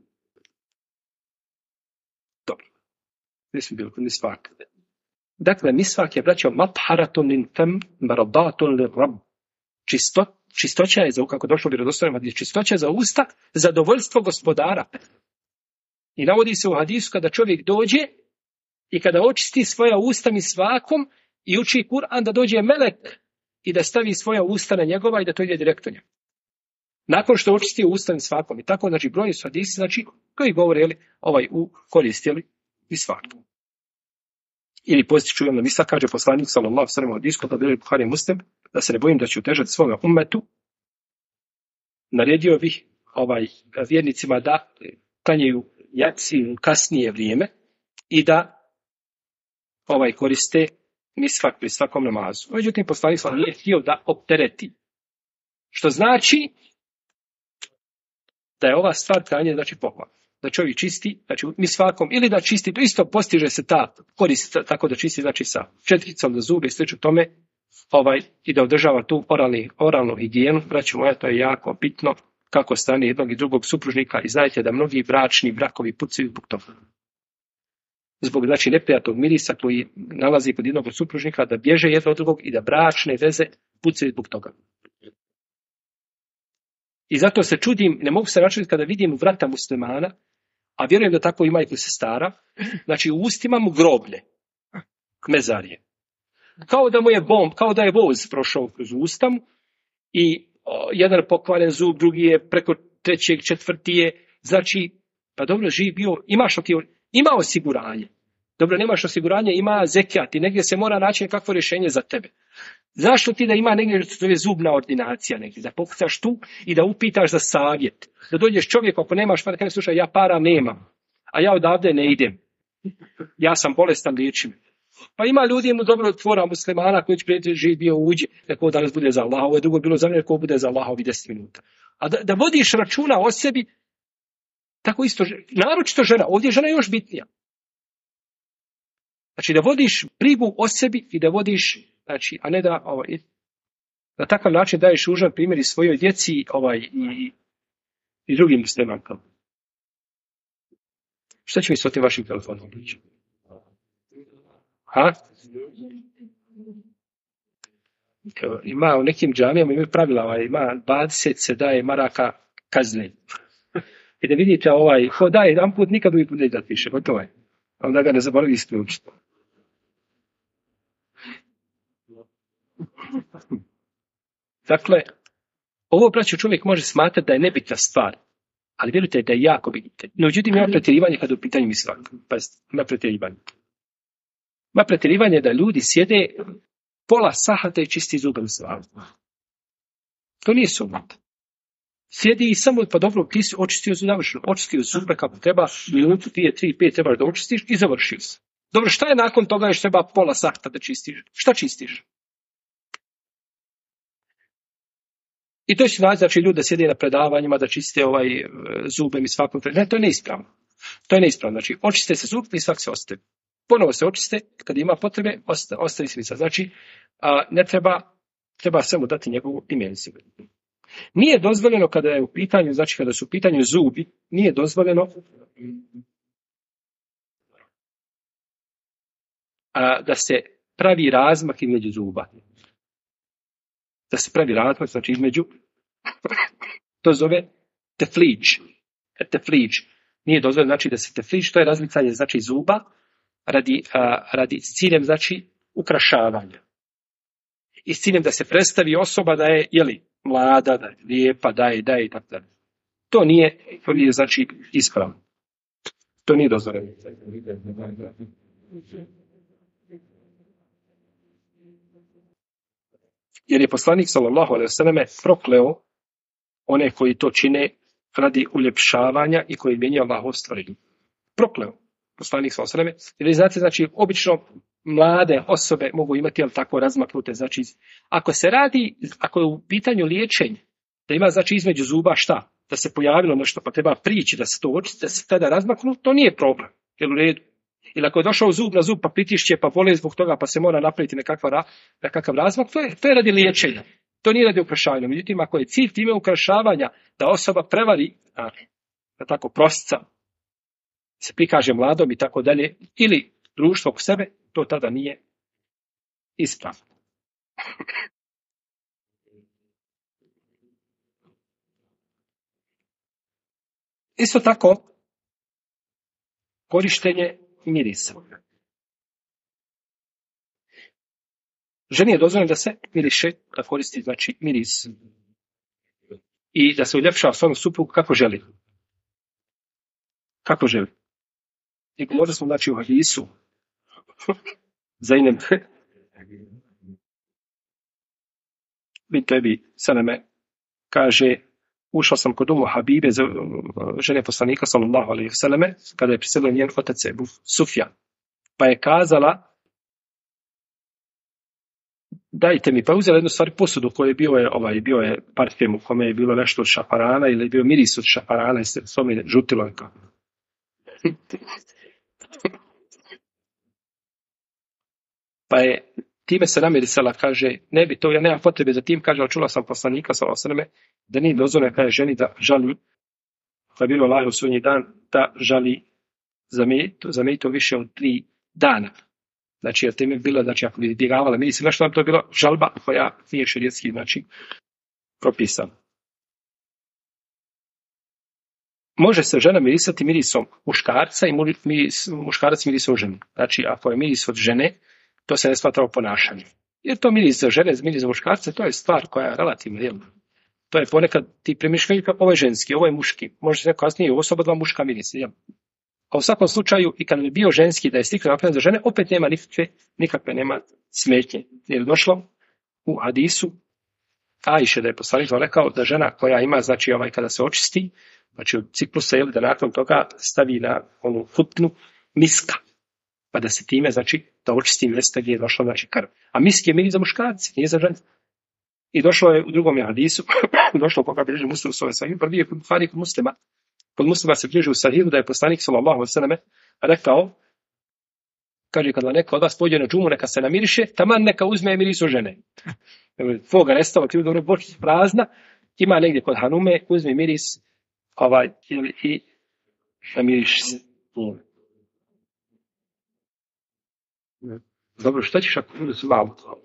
Dobro. Gdje smo bili kod misvaka? Dakle, misvak je, braćo, matharatun lin fem, maradatun lin rab. Čistoća je, kako došlo vjerodostojno hadis, čistoća je za usta, zadovoljstvo gospodara. I navodi se u hadisu kada čovjek dođe i kada očisti svoja usta misvakom i uči Kur'an, da dođe melek i da stavi svoja usta na njegova i da to ide direktno njemu. Nakon što očisti usta misvakom. I tako, znači, brojni su hadisi, znači, koji govore, u koristili misvakom. Ili postiću na misla, kaže poslanik sallallahu alejhi ve sellem, da bili Buhari i Muslim, da se ne bojim da ću težati svome ummetu, naredio bih vjernicima da klanjaju jaci u kasnije vrijeme i da koriste misvak pri svakom namazu. Međutim, poslanik sallallahu nije htio da optereti. Što znači da je ova stvar krajnje, znači, pohvalna. Da čovjek čisti, znači misvakom, ili da čisti, to isto postiže se ta korist tako da čisti, znači sa četricom za zube i slično tome, i da održava tu oralnu higijenu. Braćo moja, to je jako bitno kako strane jednog i drugog supružnika i znajte da mnogi brakovi pucaju zbog toga. Zbog, znači, neprijatnog mirisa koji nalazi kod jednog supružnika, da bježe jedno od drugog i da bračne veze pucaju zbog toga. I zato se čudim, ne mogu se načuditi kada vidim vrata muslimana, a vjerujem da tako ima i kod sestara, znači u ustima mu groblje, mezarije. Kao da mu je kao da je voz prošao kroz usta mu i jedan pokvaren zub, drugi je preko 3., 4. Znači, pa dobro, živ bio, ima osiguranje. Dobro, nemaš osiguranje, ima zekijat i negdje se mora naći kakvo rješenje za tebe. Zašto ti da ima negdje zubna ordinacija negdje, da pokucaš tu i da upitaš za savjet. Da dođeš čovjeku, ako nemaš, pa da kaže, slušaj, ja para nemam, a ja odavde ne idem. Ja sam bolestan, liječim. Pa ima ljudi, dobro tvora muslimana koji će prijeti živ bio uđe, neko danas bude za Allah, ovo je drugo bilo za mene, ko bude za Allah ovi 10 minuta. A da vodiš računa o sebi, tako isto, naročito žena, ovdje je žena još bitnija. Znači da vodiš brigu o sebi i da vodiš, znači, a ne da na takav način daješ užan primjer i svojoj djeci i drugim muslimankama. Šta će mi s tim vašim telefonom pričati? Ima u nekim džamijama imaju pravila, ima 20 se daje maraka kazne. I da vidite ko daje jedan put, nikad uvijek bude da piše, gotovo je. Onda ga ne zaboravi isključiti. Dakle, ovo, braćo, čovjek može smatrati da je nebitna stvar, ali vjerujte da je jako bitno. No, međutim, ima pretjerivanje kada u pitanju misvaka. Ima pretjerivanje. Ima pretjerivanje da ljudi sjede pola sahata i čisti zube misvaka. To nije sunnet. Sjedi i samo, pa dobro, ti si očistio završeno. Očistio zube kako treba, minutu, 2, 3, 5 trebaš da očistiš i završio se. Dobro, šta je nakon toga još treba pola sata da čistiš? Šta čistiš? I to će znači ljudi da sjede na predavanjima, da čiste zube mi svakom. Ne, to je neispravno. To je neispravno. Znači, očiste se zub i svak se ostavi. Ponovo se očiste, kad ima potrebe, ostavi se misla. Znači, ne treba svemu dati njegovu imenicu. Nije dozvoljeno kada je u pitanju, znači kada su u pitanju zubi, nije dozvoljeno da se pravi razmak između zuba. Da se pravi razmak, znači između, to zove tefliđ. Tefliđ. Nije dozvoljeno, znači da se tefliđ, to je razmicanje, znači zuba, radi s ciljem, znači, ukrašavanja. I s ciljem da se predstavi osoba da je, mlada, da je lijepa, da je i tako dalje. To nije, znači, ispravno. To nije dozvoljeno. Jer je poslanik sallallahu alejhi ve selleme prokleo one koji to čine radi uljepšavanja i koji mijenjaju Allahovo stvorenje. Prokleo poslanik sallallahu alejhi ve selleme. Jer znate, znači, obično mlade osobe mogu imati tako razmaknute, znači, ako je u pitanju liječenje, da ima, znači, između zuba šta? Da se pojavilo nešto, pa treba prići da se to očisti, da se tada razmaknu, to nije problem. Jel u redu? Ili ako je došao zub na zub, pa pritišće, pa boli zbog toga, pa se mora napraviti nekakav razmak, to je radi liječenja. To nije radi ukrašavanja. Međutim, ako je cilj time ukrašavanja da osoba prevari, da tako prostica, se prikaže mladom i tako dalje, ili društvo oko sebe, to tada nije ispravno. Isto tako, korištenje mirisa. Ženi je dozvoljeno da se miriše, da koristi, znači, miris. I da se uljepšava svom suprugu kako želi. Kako želi. I govorili smo, znači, u hadisu Zainab bint Ebi Seleme kaže, ušao sam kod umu Habibe, žene poslanika sallallahu alejhi ve selleme, kada je priselio njen otac Ebu Sufjan. Pa je kazala, dajte mi, pa uzela jednu stvar posudu koju bio je parfem u kome je bilo nešto od šafarana ili je bio miris od šafarana i se svome žutilo je kao. Pa je time se namirisala, kaže, ne bi to, ja nemam potrebe za tim, kaže, čula sam poslanika sallallahu alejhi ve selleme da nije dozvoljeno, kaže, ženi da žali, pa je bilo Allah u sunji dan, da žali za metu više od 3 dana. Znači, jer time je bilo, znači, ako bi bjegavala miris, nešto vam to je bilo žalba koja nije šerijetski, znači, propisana. Može se žena mirisati mirisom muškarca i muškarac mirisom žene. Znači, ako je miris od žene, to se ne smatra ponašanje. Jer to miris za žene, miris za muškarce, to je stvar koja je relativno jelna. To je ponekad ti premišljaju kako ovo je ženski, ovo je muški. Može se neko kasnije ovo su oba dva muška mirisa. A u svakom slučaju, i kad bi bio ženski da je stikno napravljen za žene, opet nema nikakve nema smetnje. Jer je došlo u hadisu Ajše da je poslanik rekao da žena koja ima, znači kada se očisti, znači od ciklusa, da nakon toga stavi na onu futnu miska. Pa da se time, znači, da očisti mjesta gdje je došlo, znači, krv. A misk je miris za muškarci, nije za žene. I došlo je u drugom hadisu, došlo koga bilježi Muslim u svojom sahihu, prvi je kod Buhari kod Muslima. Kod Muslima se bilježi u sahihu da je poslanik sallallahu alejhi ve selleme rekao, kaže, kada neko od vas pođe na džumu, neka se namiriše, taman neka uzme miris od žene. Tvoga nestalo, ti dobro bočić prazna, ima negdje kod Hanume, uzme miris i namiriš se. Dobro, šta ćeš ako bude su auto?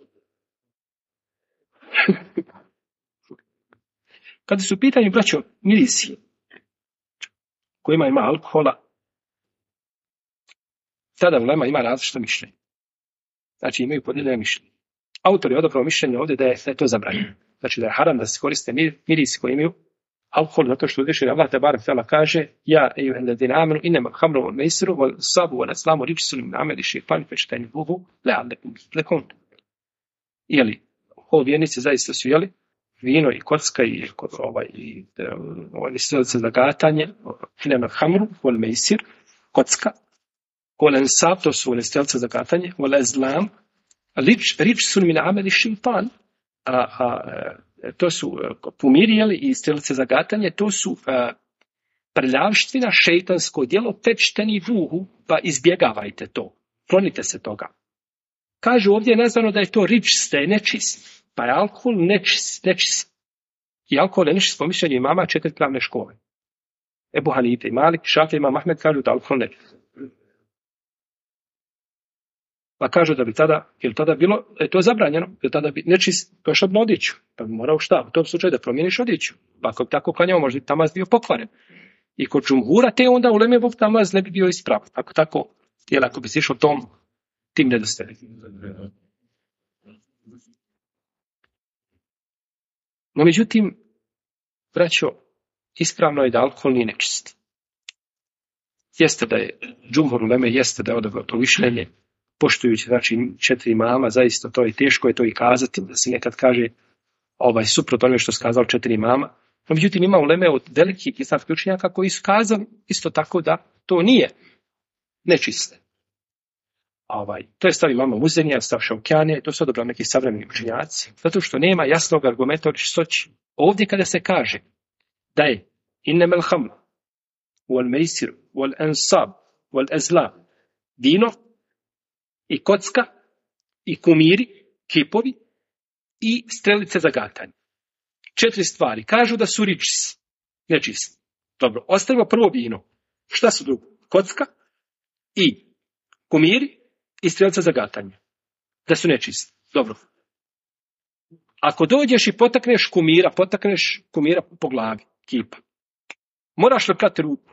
Kada su u pitanju, braćo, mirisi kojima ima alkohola, tada ulema ima različito mišljenje. Znači imaju podijeljene mišljenje. Autor je odabrao mišljenje ovdje da je to zabranjeno. Znači da je haram da se koriste mirisi koji imaju alkohol, zato što uzvišeni Allah te barek tela kaže, ja ejuhellezina amenu inema hamru wal meisiru wal sabu wal aslamu rijsun min amali šejtani fajtanibuhu la'allakum tuflihun. Jeli, o vjernici zaista su jeli vino i kocka i strelce za gatanje, inema hamru wal meisir, kocka Kolensab, to su strelca za gatanje, volezlam, rič su min ameli šeitan, to su pomirijeli i strelce za gatanje, to su prljavština, šeitansko djelo, pečteni vuhu, pa izbjegavajte to. Klonite se toga. Kaže ovdje je nazvano da je to rič, da je nečist, pa je alkohol nečist. I alkohol je nečist po mišljenju imama 4 pravne škole. Ebu Hanife i Malik, Šafija, Imam Ahmed kažu da alkohol nečist. Pa kažu da bi tada bilo, je to zabranjeno, jer tada bi nečist došao na odjeću. Pa bi morao šta? U tom slučaju da promijeniš odjeću. Pa ako bi tako klanjao, možda bi tamaz bio pokvaren. I kod džumhura te onda u leme bog tamaz ne bi bio ispravan. Ako tako, jer ako bi si išao tim nedostojnim. No međutim, braćo, ispravno je da alkohol nije nečist. Jeste da je džumhur uleme, jeste da je odabrao to mišljenje, poštujući znači 4 imama, zaista to je teško je to i kazati, da se nekad kaže suprotno onome što je kazao 4 imama. No međutim, ima uleme od velikih islamskih učenjaka koji su kazali isto tako da to nije nečiste. To je stav imama Muzenija, stav Šaukjanija, to su odabrali neki savremeni učenjaci, zato što nema jasnog argumenta o čistoći. Ovdje kada se kaže da je innemel hamr, wal meisir, wal ansab, wal azlam, vino i kocka i kumiri, kipovi i strelice za gatanje. 4 stvari. Kažu da su ričis, nečist. Dobro, ostavimo prvo vino. Šta su drugo? Kocka i kumiri i strelice za gatanje. Da su nečist. Dobro. Ako dođeš i potakneš kumira po glavi, kipa, moraš li prati ruku?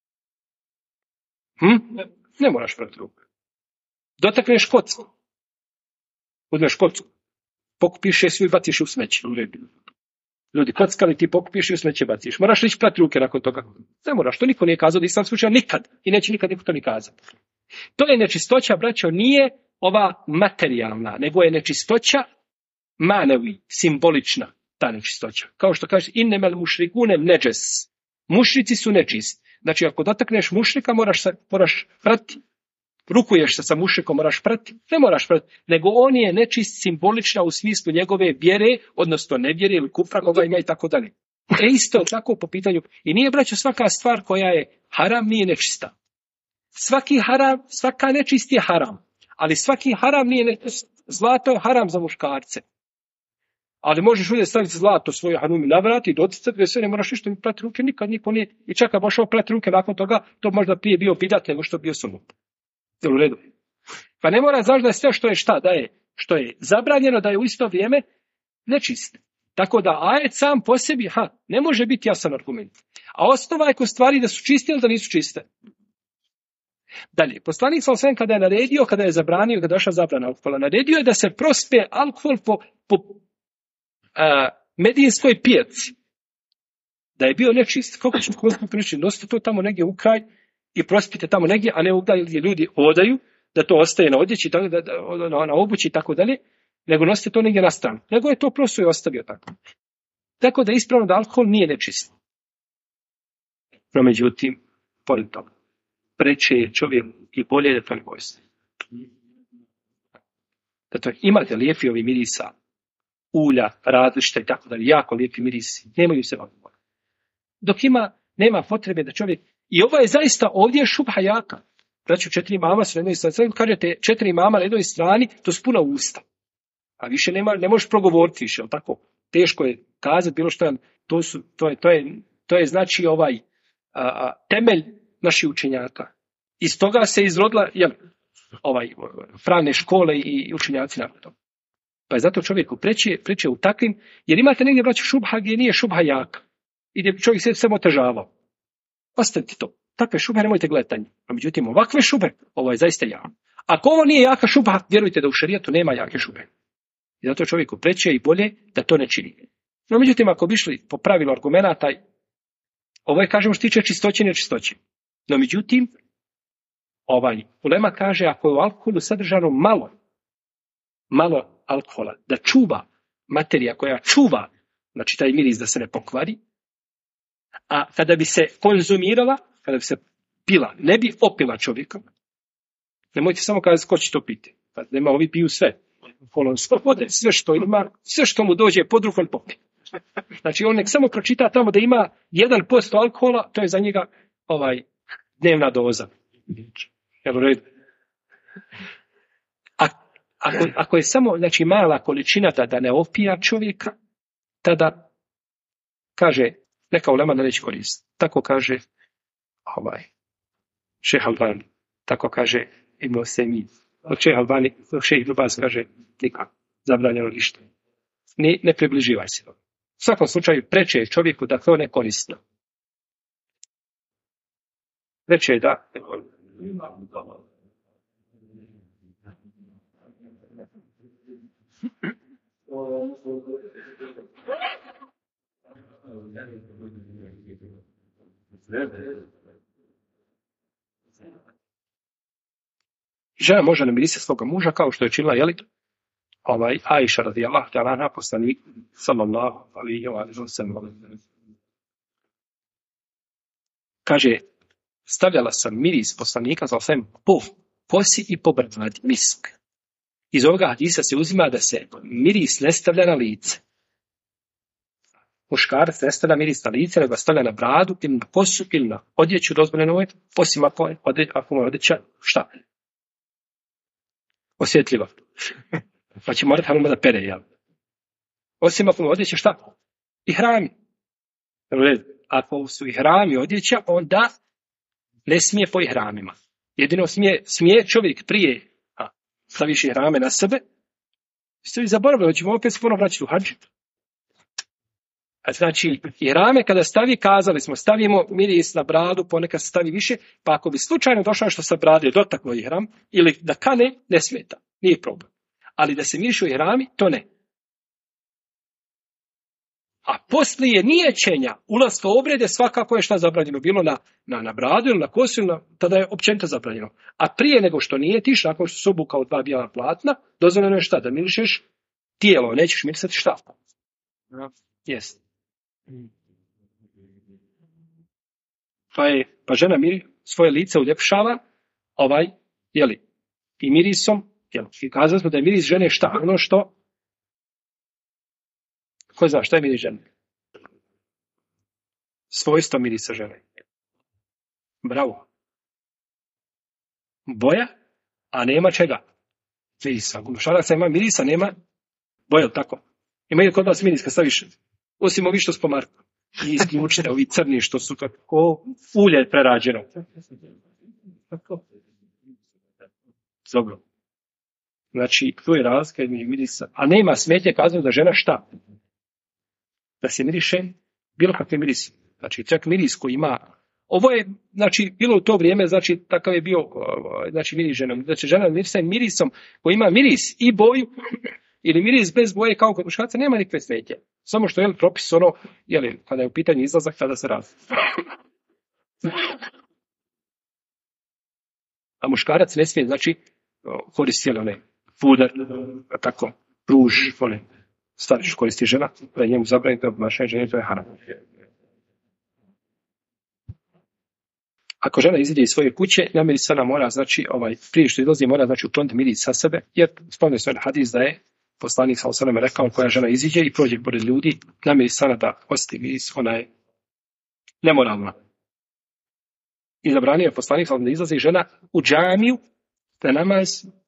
Ne moraš prati ruku. Dotakneš kocku. Uzmeš kocku. Pokupiš je svi i baciš u smeće. Ljudi kockali, ti pokupiš i u smeće baciš. Moraš lići prati ruke nakon toga. Ne moraš, to niko nije kazao da islam slučaj nikad. I neće nikad niko to ni kazati. To je nečistoća, braćo, nije ova materijalna, nego je nečistoća manevi, simbolična ta nečistoća. Kao što kaže innemel mušrikune neđes. Mušrici su nečist. Znači ako dotakneš mušrika moraš prati. Rukuješ se sa mušrikom, moraš prati. Ne moraš prati. Nego on je nečist simbolična u smislu njegove vjere, odnosno nevjere ili kufra koga ima i tako dalje. Isto tako po pitanju. I nije, braćo, svaka stvar koja je haram nije nečista. Svaka nečist je haram. Ali svaki haram nije nečist. Zlato je haram za muškarce. Ali možeš uvijek staviti zlato svoje hanumi na vrat i doticati, sve ne moraš ništa prati ruke, nikad niko nije. I čak kad pošao prati ruke nakon toga, to možda prije bio bidat nego što bio sunnet. U redu. Pa ne mora znaš da je sve što je šta, što je zabranjeno, da je u isto vrijeme nečist. Tako da ajet sam po sebi, ne može biti jasan argument. A osnova je kod stvari da su čiste ili da nisu čiste. Dalje, poslanik sallallahu kada je naredio, kada je zabranio, kada je došla zabrana alkohola, naredio je da se prospe alkohol po medijinskoj pijaci. Da je bio nečist. Kako ćemo pričati? Nosite to tamo negdje u kraj i prospite tamo negdje, a ne ovdje gdje ljudi hodaju, da to ostaje na odjeći, na obući i tako dalje, nego nosite to negdje na stranu. Nego je to prosto i ostavio tako. Tako da je ispravno da alkohol nije nečist. No međutim, pored toga, preče je čovjek i bolje da to ne postoji. Zato imate lijepi ovi mirisa, ulja, različita i tako dalje, jako lijepi mirisi, nemaju se ovdje. Dok nema potrebe da čovjek, i ovo je zaista ovdje šubha jaka. Znači 4 imama su na jednoj strani, kažete 4 imama na jednoj strani, to su puna usta. A više ne možeš progovoriti više, tako? Teško je kazati bilo što, to je znači temelj naših učenjaka. Iz toga se izrodila pravne škole i učenjaci nakon toga. Pa je zato čovjeku preče u takvim, jer imate negdje, braću, šubha gdje nije šubha jaka. I gdje bi čovjek se samo otežavao. Ostavite to. Takve šubhe nemojte gledati. A međutim, ovakve šubhe, ovo je zaista jako. Ako ovo nije jaka šubha, vjerujte da u šerijatu nema jake šubhe. I zato čovjeku preče i bolje da to ne čini. No međutim, ako bi išli po pravilu argumenata, ovo je, kažemo, što tiče čistoće i nečistoće. No međutim, ulema kaže, ako je u alkoholu sadržano malo alkohola, da čuva materija koja čuva, znači taj miris da se ne pokvari, a kada bi se konzumirala, kada bi se pila, ne bi opila čovjeka, Nemojte samo kazati ko će to piti. Pa nema, ovi piju sve. Kolon slobode, sve što ima, sve što mu dođe pod rukom popije. Znači on nek samo pročita tamo da ima 1% alkohola, to je za njega dnevna doza. Jel u redu? Ako je samo znači, mala količina da ne opija čovjeka, tada kaže, neka ulema da neće koristiti. Tako kaže Šejh Albani. Tako kaže Ibn Usejmin. Šejh Albani, Šejh Ibn Baz kaže, nikako, zabranjeno ništa. Ne približivaj se. U svakom slučaju, preče je čovjeku da to ne koristi. Preče je da ne koristi. Žena može namirisati svoga muža kao što je činila, Ajša radijallahu ta'ala anha, poslanik sallallahu alejhi ve sellem. Kaže, stavljala sam miris poslanika sallallahu po kosi i po bradi, misk. Iz ovoga hadisa se uzima da se miris ne stavlja na lice. Muškarac ne stavlja miris na lice, nego stavlja na bradu ili na kosu ili na odjeću dozvoljeno, osim ako mu je odjeća šta? Osjetljiva. Pa će morati da pere, jel? Osim ako mu je odjeća šta? I hrami. Ako su i hrami odjeća, onda ne smije po ihramima. Jedino smije čovjek prije staviš ihrame na sebe, ste vi zaboravili, ćemo opet se ponovno vraćati u hadž. Znači, ihrame kada stavi, kazali smo, stavimo miris na bradu, ponekad se stavi više, pa ako bi slučajno došao što sa brade dotaklo ihram, ili da kane, ne smeta, nije problem. Ali da se mirišu ihrami, to ne. A poslije niječenja, ulaska u obrede, svakako je šta zabranjeno, bilo na bradu ili na kosu, tada je općenito zabranjeno. A prije nego što nijetiš, nakon što se obukao 2 bijela platna, dozvoljeno je šta? Da mirišeš tijelo, nećeš mirisati šta? Jest. Pa žena svoje lice uljepšava, i mirisom, i kazali smo da je miris žene šta? Ono što ko zna šta je miris žene? Svojstvo mirisa žene. Bravo. Boja, a nema čega? Mirisa. Muškaraca ima mirisa, nema boja, tako? Imaju kod vas miris kad staviš, osim ovi što spomarku. I isključite, ovi crni što su kako ulje prerađeno. Tako. Dobro. Znači, tu je razlika između mirisa. A nema smetnje kazati da žena šta? Da se miriše bilo kakve miris. Znači, čak miris koji ima... Ovo je, znači, bilo u to vrijeme, znači, takav je bio, znači, miris ženom. Znači, žena mirisa mirisom koji ima miris i boju, ili miris bez boje kao kod muškarca, nema nikakve smetnje. Samo što je propis kada je u pitanju izlazak, tada se radi. A muškarac ne smije, znači, koristi puder, tako, ruž, stvari što koristi žena, da je njemu zabraniti obnašanje žene, to je haram. Ako žena izađe iz svoje kuće, namirisana mora, znači, prije što izlazi mora, znači, ukloniti miris sa sebe, jer spomnio se hadis da je poslanik sallallahu alejhi ve sellem rekao, koja žena iziđe i prođe pored ljudi, namirisana da osti miris, ona je nemoralna. I zabranio je poslanik sallallahu da izlazi žena u džamiju, da namaz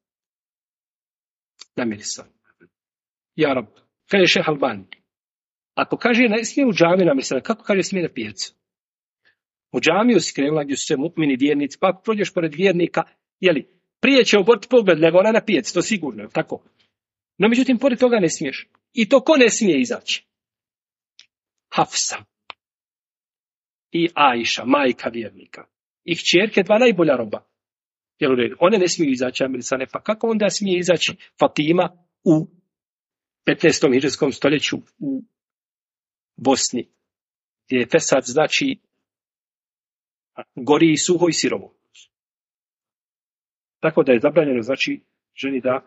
namirisana. Ja rab, kaže Šejh Albani, ako kaže ne smije u džamiju namirisana, kako kaže smije na pijacu? U džamiju si krenula gdje su se mu'mini vjernici, pa ako prođeš pored vjernika, prije će oboriti pogled nego ona na pijaci, to sigurno je tako. No međutim, pored toga ne smiješ. I to ko ne smije izaći? Hafsa i Ajša, majka vjernika. I kćerke, 2 najbolja roba. One ne smiju izaći namirisane, pa kako onda smije izaći Fatima u 15. hidžetskom stoljeću u Bosni, gdje je fesad, znači, gori i suho i sirovo. Tako da je zabranjeno, znači, ženi da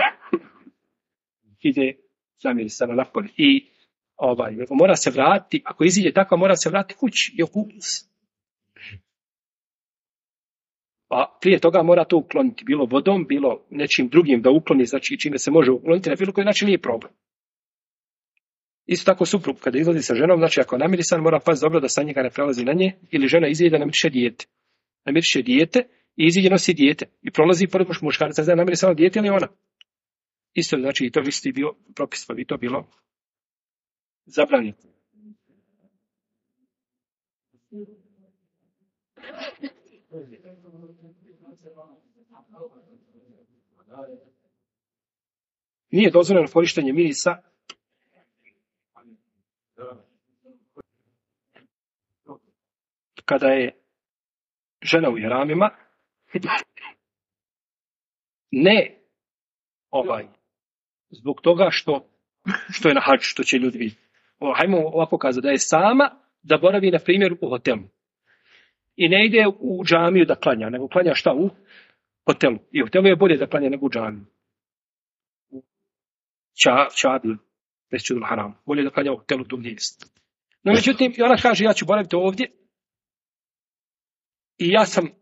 ide namirisana napolje. I mora se vratiti, ako iziđe tako, mora se vratiti kući i okupiti se. Pa prije toga mora to ukloniti, bilo vodom, bilo nečim drugim da ukloni, znači čime se može ukloniti, na bilo koji način nije problem. Isto tako suprug, kada izlazi sa ženom, znači ako je namirisan, mora paziti dobro da sa njega ne prelazi na nje, ili žena iziđe da namiriše dijete. Namiriše dijete i iziđe nosi dijete. I prolazi pored muškarca, zna namirisano dijete ili ona. Isto, znači i to bi isti bio propis, pa bi to bilo zabranjeno. Nije dozvoljeno korištenje mirisa kada je žena u ihramima, ne zbog toga što je na hadžu, što će ljudi vidjeti. Hajmo ovako kazati, da je sama, da boravi, na primjer, u hotelu. I ne ide u džamiju da klanja, nego klanja šta u hotelu. I u hotelu je bolje da klanja nego u džamiju. U Čabi, Mesdžidul Haram. Bolje da klanja u hotelu tu gdje jest. No, međutim, i ona kaže, ja ću boraviti ovdje i ja sam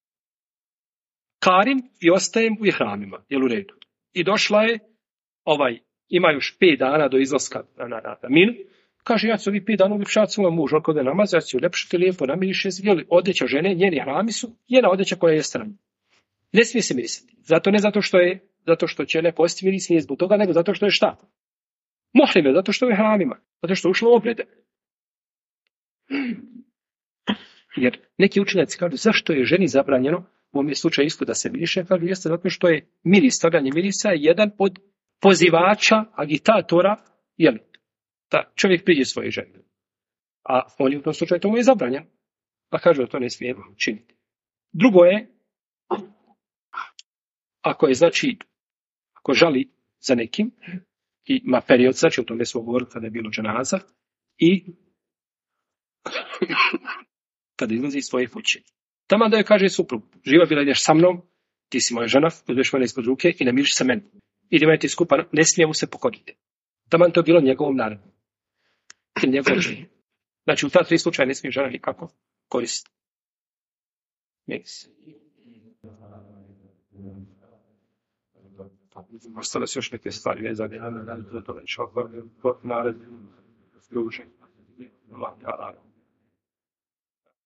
karim i ostajem u ihramima. Jel u redu? I došla je, ima još 5 dana do izlaska na Minu. Kaže, ja ću ovih 5 dana uljepšati svoj muž, on kod je namaz, ja ću uljepšati lijepo, namiriše, jel, odjeća žene, njeni hrami su, njena odjeća koja je strana. Ne smije se mirisati. Ne zato što će neko ostati miris, nije zbog toga, nego zato što je šta? Muhrim je, zato što je hramima, zato što je ušlo u obrede. Jer neki učenjaci kažu, zašto je ženi zabranjeno, u ovom je slučaju isto da se miriše, kažu, jeste zato što je miris, stavljanje mirisa je jedan od pozivača, agitatora, jel, da čovjek priđe svoje žene. A on je u tom slučaju tomu je zabranjen. Pa kažu da to ne smije činiti. Drugo je, ako žali za nekim, i ima period, znači o tome smo govorili kada je bilo dženaza, i kada izlazi iz svoje kuće. Taman da joj kaže suprug, živa bila, ideš sa mnom, ti si moja žena, uzmeš mene ispod ruke i namiriš sa meni. Idemo ti skupa, ne smije mu se pokoriti. Taman to je bilo njegovom naredbom. Znači u ta 3 slučaja ne smije žena nikako koristiti. Ostale su još neke stvari vezane za to već naredbe druženja.